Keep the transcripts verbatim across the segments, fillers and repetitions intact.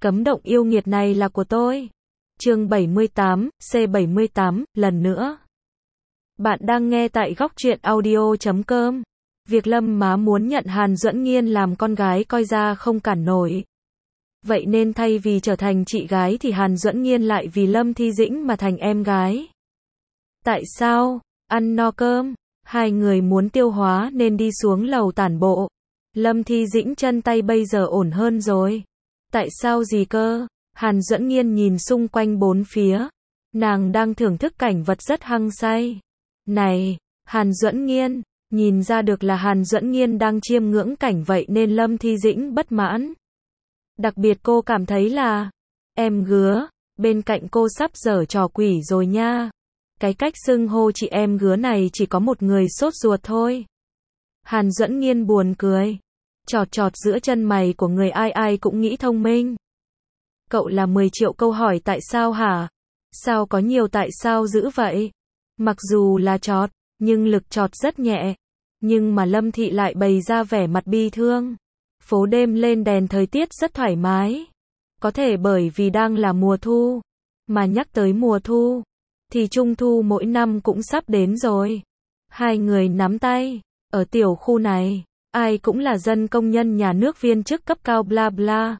Cấm động yêu nghiệt này là của tôi. Chương bảy mươi tám, C bảy mươi tám, lần nữa. Bạn đang nghe tại góc truyện audio chấm com. Việc Lâm má muốn nhận Hàn Duẫn Nghiên làm con gái coi ra không cản nổi. Vậy nên thay vì trở thành chị gái thì Hàn Duẫn Nghiên lại vì Lâm Thi Dĩnh mà thành em gái. Tại sao? Ăn no cơm, hai người muốn tiêu hóa nên đi xuống lầu tản bộ. Lâm Thi Dĩnh chân tay bây giờ ổn hơn rồi. Tại sao gì cơ? Hàn Duẫn Nghiên nhìn xung quanh bốn phía. Nàng đang thưởng thức cảnh vật rất hăng say. Này, Hàn Duẫn Nghiên, nhìn ra được là Hàn Duẫn Nghiên đang chiêm ngưỡng cảnh vậy nên Lâm Thi Dĩnh bất mãn. Đặc biệt cô cảm thấy là, em gứa, bên cạnh cô sắp giở trò quỷ rồi nha. Cái cách xưng hô chị em gứa này chỉ có một người sốt ruột thôi. Hàn Duẫn Nghiên buồn cười. Chọt chọt giữa chân mày của người ai ai cũng nghĩ thông minh. Cậu là mười triệu câu hỏi tại sao hả? Sao có nhiều tại sao dữ vậy? Mặc dù là chọt, nhưng lực chọt rất nhẹ. Nhưng mà Lâm Thị lại bày ra vẻ mặt bi thương. Phố đêm lên đèn thời tiết rất thoải mái. Có thể bởi vì đang là mùa thu. Mà nhắc tới mùa thu, thì trung thu mỗi năm cũng sắp đến rồi. Hai người nắm tay, ở tiểu khu này, ai cũng là dân công nhân nhà nước viên chức cấp cao bla bla.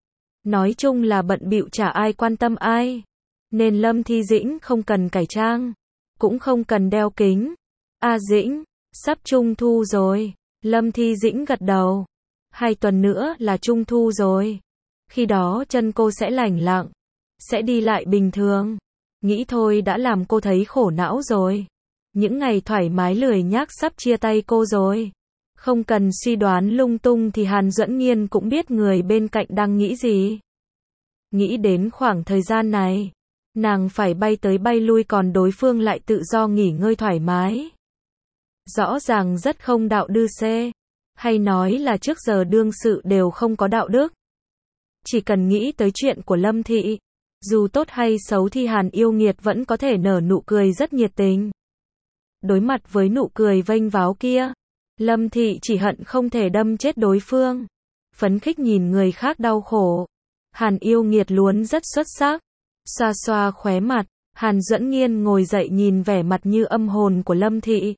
Nói chung là bận bịu chả ai quan tâm ai. Nên Lâm Thi Dĩnh không cần cải trang, cũng không cần đeo kính. A Dĩnh, sắp trung thu rồi. Lâm Thi Dĩnh gật đầu. Hai tuần nữa là trung thu rồi. Khi đó chân cô sẽ lành lặng, sẽ đi lại bình thường. Nghĩ thôi đã làm cô thấy khổ não rồi. Những ngày thoải mái lười nhác sắp chia tay cô rồi. Không cần suy đoán lung tung thì Hàn Duẫn Nghiên cũng biết người bên cạnh đang nghĩ gì. Nghĩ đến khoảng thời gian này, nàng phải bay tới bay lui còn đối phương lại tự do nghỉ ngơi thoải mái. Rõ ràng rất không đạo đức xê. Hay nói là trước giờ đương sự đều không có đạo đức. Chỉ cần nghĩ tới chuyện của Lâm Thị, dù tốt hay xấu thì Hàn yêu nghiệt vẫn có thể nở nụ cười rất nhiệt tình. Đối mặt với nụ cười vênh váo kia, Lâm Thị chỉ hận không thể đâm chết đối phương. Phấn khích nhìn người khác đau khổ. Hàn yêu nghiệt luôn rất xuất sắc. Xoa xoa khóe mặt, Hàn Duẫn Nghiên ngồi dậy nhìn vẻ mặt như âm hồn của Lâm Thị.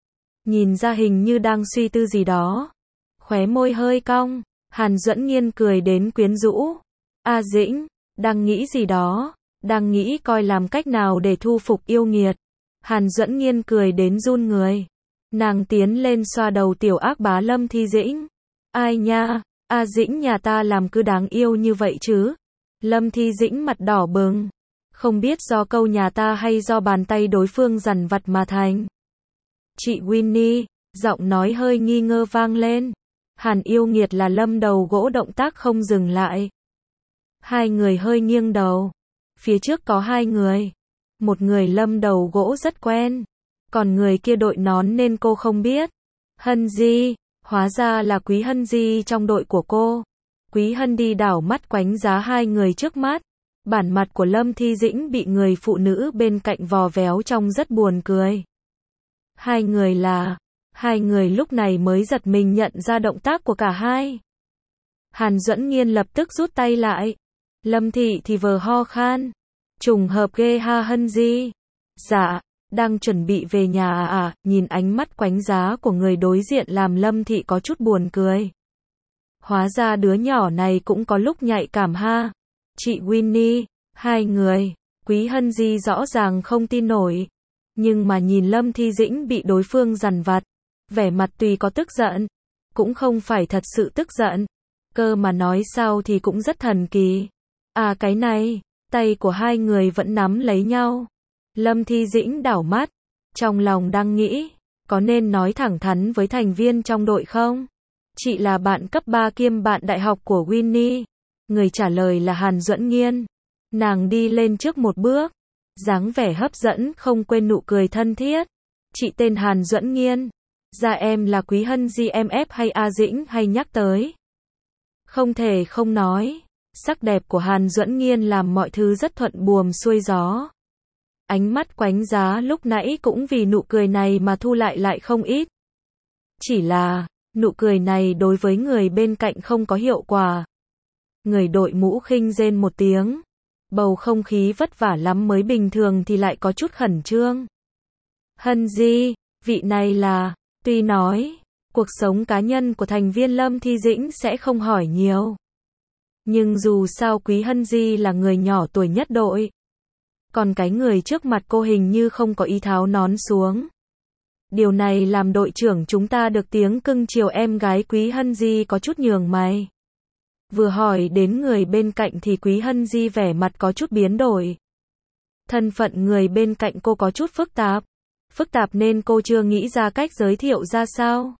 Nhìn ra hình như đang suy tư gì đó. Khóe môi hơi cong, Hàn Duẫn Nghiên cười đến quyến rũ. A Dĩnh, đang nghĩ gì đó, đang nghĩ coi làm cách nào để thu phục yêu nghiệt. Hàn Duẫn Nghiên cười đến run người. Nàng tiến lên xoa đầu tiểu ác bá Lâm Thi Dĩnh. Ai nha, A Dĩnh nhà ta làm cứ đáng yêu như vậy chứ. Lâm Thi Dĩnh mặt đỏ bừng. Không biết do câu nhà ta hay do bàn tay đối phương dằn vặt mà thành. Chị Winnie, giọng nói hơi nghi ngờ vang lên. Hàn yêu nghiệt là Lâm đầu gỗ động tác không dừng lại. Hai người hơi nghiêng đầu. Phía trước có hai người. Một người Lâm đầu gỗ rất quen. Còn người kia đội nón nên cô không biết. Hân Di, hóa ra là Quý Hân Di trong đội của cô. Quý Hân đi đảo mắt quánh giá hai người trước mắt. Bản mặt của Lâm Thi Dĩnh bị người phụ nữ bên cạnh vò véo trông rất buồn cười. Hai người là... Hai người lúc này mới giật mình nhận ra động tác của cả hai. Hàn Duẫn Nghiên lập tức rút tay lại. Lâm Thị thì vờ ho khan. Trùng hợp ghê ha Hân Di. Dạ, đang chuẩn bị về nhà à à, nhìn ánh mắt quánh giá của người đối diện làm Lâm Thị có chút buồn cười. Hóa ra đứa nhỏ này cũng có lúc nhạy cảm ha. Chị Winnie, hai người, Quý Hân Di rõ ràng không tin nổi. Nhưng mà nhìn Lâm Thi Dĩnh bị đối phương dằn vặt, vẻ mặt tuy có tức giận, cũng không phải thật sự tức giận. Cơ mà nói sao thì cũng rất thần kỳ. À cái này, tay của hai người vẫn nắm lấy nhau. Lâm Thi Dĩnh đảo mắt, trong lòng đang nghĩ, có nên nói thẳng thắn với thành viên trong đội không? Chị là bạn cấp ba kiêm bạn đại học của Winnie. Người trả lời là Hàn Duẫn Nghiên. Nàng đi lên trước một bước, dáng vẻ hấp dẫn không quên nụ cười thân thiết. Chị tên Hàn Duẫn Nghiên. Dạ em là Quý Hân Di em ép hay A Dĩnh hay nhắc tới. Không thể không nói, sắc đẹp của Hàn Duẫn Nghiên làm mọi thứ rất thuận buồm xuôi gió. Ánh mắt quánh giá lúc nãy cũng vì nụ cười này mà thu lại lại không ít. Chỉ là, nụ cười này đối với người bên cạnh không có hiệu quả. Người đội mũ khinh rên một tiếng. Bầu không khí vất vả lắm mới bình thường thì lại có chút khẩn trương. Hân Di, vị này là, tuy nói, cuộc sống cá nhân của thành viên Lâm Thi Dĩnh sẽ không hỏi nhiều. Nhưng dù sao Quý Hân Di là người nhỏ tuổi nhất đội. Còn cái người trước mặt cô hình như không có ý tháo nón xuống. Điều này làm đội trưởng chúng ta được tiếng cưng chiều em gái Quý Hân Di có chút nhường mày. Vừa hỏi đến người bên cạnh thì Quý Hân Di vẻ mặt có chút biến đổi. Thân phận người bên cạnh cô có chút phức tạp. Phức tạp nên cô chưa nghĩ ra cách giới thiệu ra sao.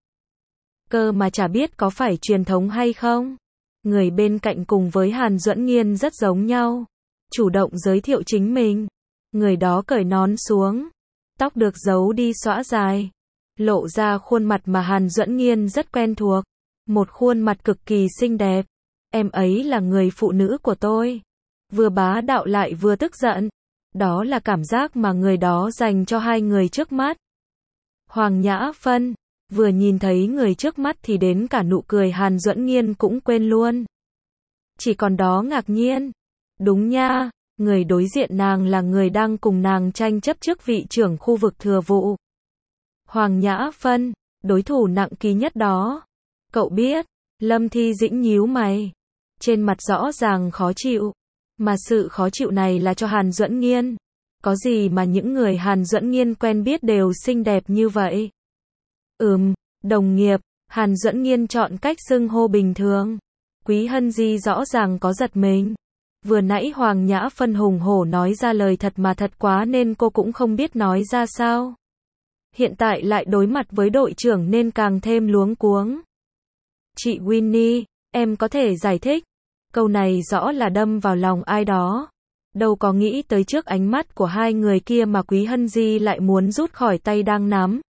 Cơ mà chả biết có phải truyền thống hay không. Người bên cạnh cùng với Hàn Duẫn Nghiên rất giống nhau. Chủ động giới thiệu chính mình. Người đó cởi nón xuống. Tóc được giấu đi xõa dài. Lộ ra khuôn mặt mà Hàn Duẫn Nghiên rất quen thuộc. Một khuôn mặt cực kỳ xinh đẹp. Em ấy là người phụ nữ của tôi. Vừa bá đạo lại vừa tức giận. Đó là cảm giác mà người đó dành cho hai người trước mắt. Hoàng Nhã Phân. Vừa nhìn thấy người trước mắt thì đến cả nụ cười Hàn Duẫn Nghiên cũng quên luôn. Chỉ còn đó ngạc nhiên. Đúng nha, người đối diện nàng là người đang cùng nàng tranh chấp chức vị trưởng khu vực thừa vụ. Hoàng Nhã Phân, đối thủ nặng ký nhất đó. Cậu biết, Lâm Thi Dĩnh nhíu mày. Trên mặt rõ ràng khó chịu. Mà sự khó chịu này là cho Hàn Duẫn Nghiên. Có gì mà những người Hàn Duẫn Nghiên quen biết đều xinh đẹp như vậy? Ừm, đồng nghiệp, Hàn Duẫn Nghiên chọn cách xưng hô bình thường. Quý Hân Di rõ ràng có giật mình. Vừa nãy Hoàng Nhã Phân hùng hổ nói ra lời thật mà thật quá nên cô cũng không biết nói ra sao. Hiện tại lại đối mặt với đội trưởng nên càng thêm luống cuống. Chị Winnie, em có thể giải thích. Câu này rõ là đâm vào lòng ai đó. Đâu có nghĩ tới trước ánh mắt của hai người kia mà Quý Hân Di lại muốn rút khỏi tay đang nắm.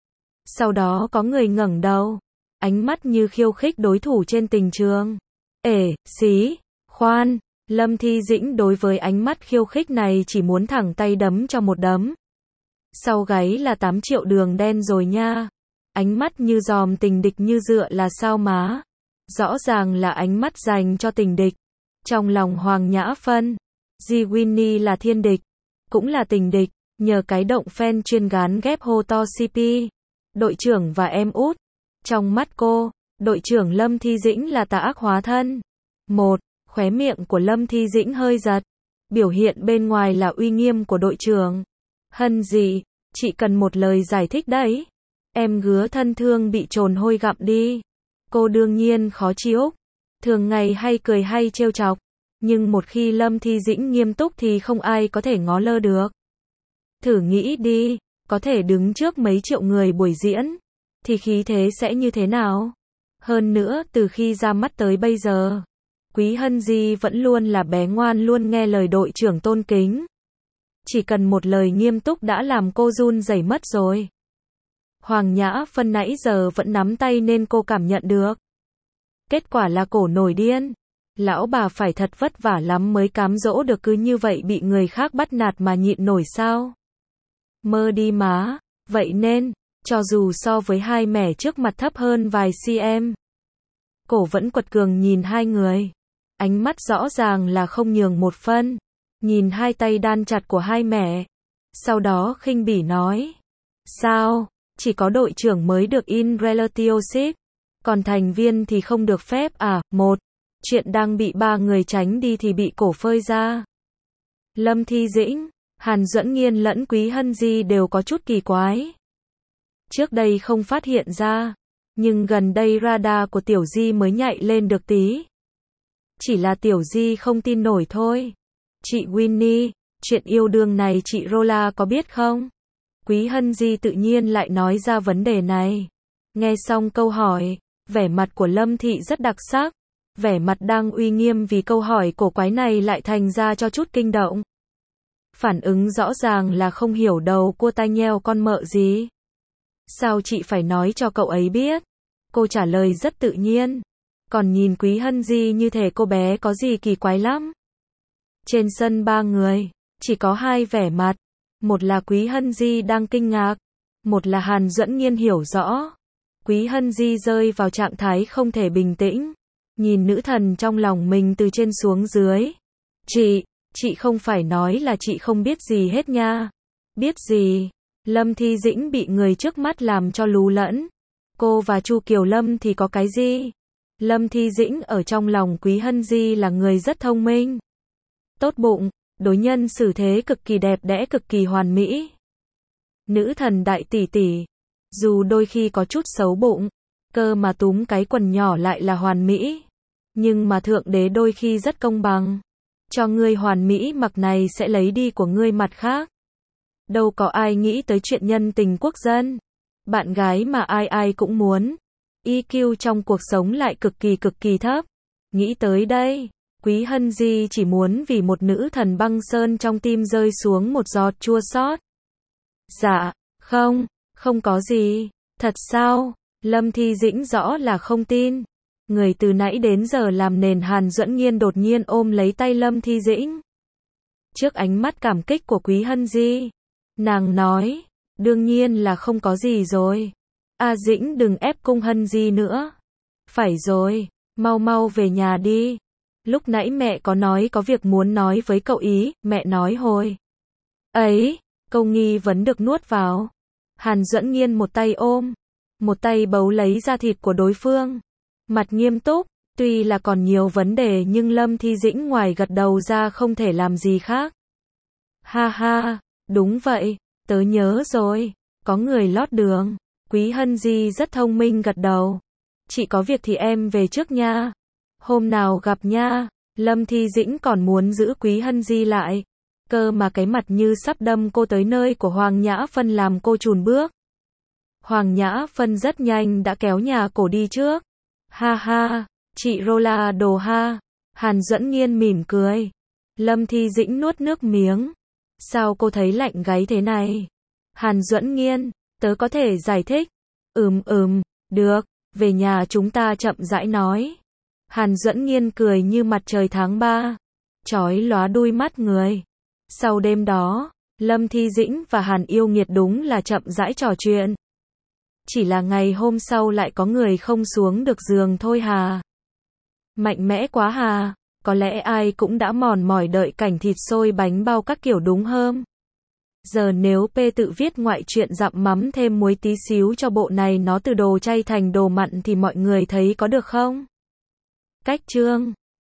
Sau đó có người ngẩng đầu. Ánh mắt như khiêu khích đối thủ trên tình trường. Ể, xí, khoan. Lâm Thi Dĩnh đối với ánh mắt khiêu khích này chỉ muốn thẳng tay đấm cho một đấm. Sau gáy là tám triệu đường đen rồi nha. Ánh mắt như dòm tình địch như dựa là sao má. Rõ ràng là ánh mắt dành cho tình địch. Trong lòng Hoàng Nhã Phân, Di Winnie là thiên địch, cũng là tình địch, nhờ cái động fan chuyên gán ghép hô to xê pê. Đội trưởng và em út. Trong mắt cô, đội trưởng Lâm Thi Dĩnh là tà ác hóa thân. Một, khóe miệng của Lâm Thi Dĩnh hơi giật. Biểu hiện bên ngoài là uy nghiêm của đội trưởng. Hân gì, chị cần một lời giải thích đấy. Em gứa thân thương bị trồn hôi gặm đi. Cô đương nhiên khó chịu. Thường ngày hay cười hay trêu chọc. Nhưng một khi Lâm Thi Dĩnh nghiêm túc thì không ai có thể ngó lơ được. Thử nghĩ đi, có thể đứng trước mấy triệu người buổi diễn. Thì khí thế sẽ như thế nào? Hơn nữa từ khi ra mắt tới bây giờ. Quý Hân Di vẫn luôn là bé ngoan luôn nghe lời đội trưởng tôn kính. Chỉ cần một lời nghiêm túc đã làm cô run rẩy mất rồi. Hoàng Nhã Phân nãy giờ vẫn nắm tay nên cô cảm nhận được. Kết quả là cổ nổi điên. Lão bà phải thật vất vả lắm mới cám dỗ được cứ như vậy bị người khác bắt nạt mà nhịn nổi sao? Mơ đi má. Vậy nên, cho dù so với hai mẻ trước mặt thấp hơn vài cm. Cổ vẫn quật cường nhìn hai người. Ánh mắt rõ ràng là không nhường một phân. Nhìn hai tay đan chặt của hai mẹ. Sau đó khinh bỉ nói. Sao? Chỉ có đội trưởng mới được in relationship. Còn thành viên thì không được phép à? Một. Chuyện đang bị ba người tránh đi thì bị cổ phơi ra. Lâm Thi Dĩnh, Hàn Duẫn Nghiên lẫn Quý Hân Di đều có chút kỳ quái. Trước đây không phát hiện ra. Nhưng gần đây radar của Tiểu Di mới nhạy lên được tí. Chỉ là Tiểu Di không tin nổi thôi. Chị Winnie, chuyện yêu đương này chị Rola có biết không? Quý Hân Di tự nhiên lại nói ra vấn đề này. Nghe xong câu hỏi, vẻ mặt của Lâm Thị rất đặc sắc. Vẻ mặt đang uy nghiêm vì câu hỏi cổ quái này lại thành ra cho chút kinh động. Phản ứng rõ ràng là không hiểu đầu cô ta nheo con mợ gì. Sao chị phải nói cho cậu ấy biết? Cô trả lời rất tự nhiên. Còn nhìn Quý Hân Di như thể cô bé có gì kỳ quái lắm. Trên sân ba người, chỉ có hai vẻ mặt. Một là Quý Hân Di đang kinh ngạc. Một là Hàn Duẫn Nghiên hiểu rõ. Quý Hân Di rơi vào trạng thái không thể bình tĩnh. nhìn nữ thần trong lòng mình từ trên xuống dưới. Chị, chị không phải nói là chị không biết gì hết nha. Biết gì? Lâm Thi Dĩnh bị người trước mắt làm cho lú lẫn. Cô và Chu Kiều Lâm thì có cái gì? Lâm Thi Dĩnh ở trong lòng Quý Hân Di là người rất thông minh, tốt bụng, đối nhân xử thế cực kỳ đẹp đẽ, cực kỳ hoàn mỹ. Nữ thần đại tỷ tỷ, dù đôi khi có chút xấu bụng, cơ mà túm cái quần nhỏ lại là hoàn mỹ. Nhưng mà thượng đế đôi khi rất công bằng. Cho ngươi hoàn mỹ mặc này sẽ lấy đi của ngươi mặt khác. Đâu có ai nghĩ tới chuyện nhân tình quốc dân. Bạn gái mà ai ai cũng muốn. i kiu trong cuộc sống lại cực kỳ cực kỳ thấp. Nghĩ tới đây, Quý Hân Di chỉ muốn vì một nữ thần băng sơn trong tim rơi xuống một giọt chua xót. Dạ, không, không có gì. Thật sao? Lâm Thi Dĩnh rõ là không tin. Người từ nãy đến giờ làm nền Hàn Duẫn Nghiên đột nhiên ôm lấy tay Lâm Thi Dĩnh. Trước ánh mắt cảm kích của Quý Hân Di, nàng nói, đương nhiên là không có gì rồi. A Dĩnh đừng ép cung Hân Di nữa. Phải rồi, mau mau về nhà đi. Lúc nãy mẹ có nói có việc muốn nói với cậu ý, mẹ nói hồi ấy, câu nghi vấn được nuốt vào. Hàn Duẫn Nghiên một tay ôm, một tay bấu lấy da thịt của đối phương. Mặt nghiêm túc, tuy là còn nhiều vấn đề nhưng Lâm Thi Dĩnh ngoài gật đầu ra không thể làm gì khác. Ha ha, đúng vậy, tớ nhớ rồi, có người lót đường. Quý Hân Di rất thông minh gật đầu. Chị có việc thì em về trước nha. Hôm nào gặp nha. Lâm Thi Dĩnh còn muốn giữ Quý Hân Di lại. Cơ mà cái mặt như sắp đâm cô tới nơi của Hoàng Nhã Phân làm cô chùn bước. Hoàng Nhã Phân rất nhanh đã kéo nhà cổ đi trước. Ha ha, chị Rola đồ ha. Hàn Duẫn Nghiên mỉm cười. Lâm Thi Dĩnh nuốt nước miếng. Sao cô thấy lạnh gáy thế này? Hàn Duẫn Nghiên, tớ có thể giải thích. Ừm ừm, được, về nhà chúng ta chậm rãi nói. Hàn Duẫn Nghiên cười như mặt trời tháng ba, chói lóa đuôi mắt người. Sau đêm đó, Lâm Thi Dĩnh và Hàn Yêu Nghiệt đúng là chậm rãi trò chuyện. Chỉ là ngày hôm sau lại có người không xuống được giường thôi hà. Mạnh mẽ quá hà, có lẽ ai cũng đã mòn mỏi đợi cảnh thịt xôi bánh bao các kiểu đúng không? Giờ nếu P tự viết ngoại truyện dặm mắm thêm muối tí xíu cho bộ này nó từ đồ chay thành đồ mặn thì mọi người thấy có được không? Cách chương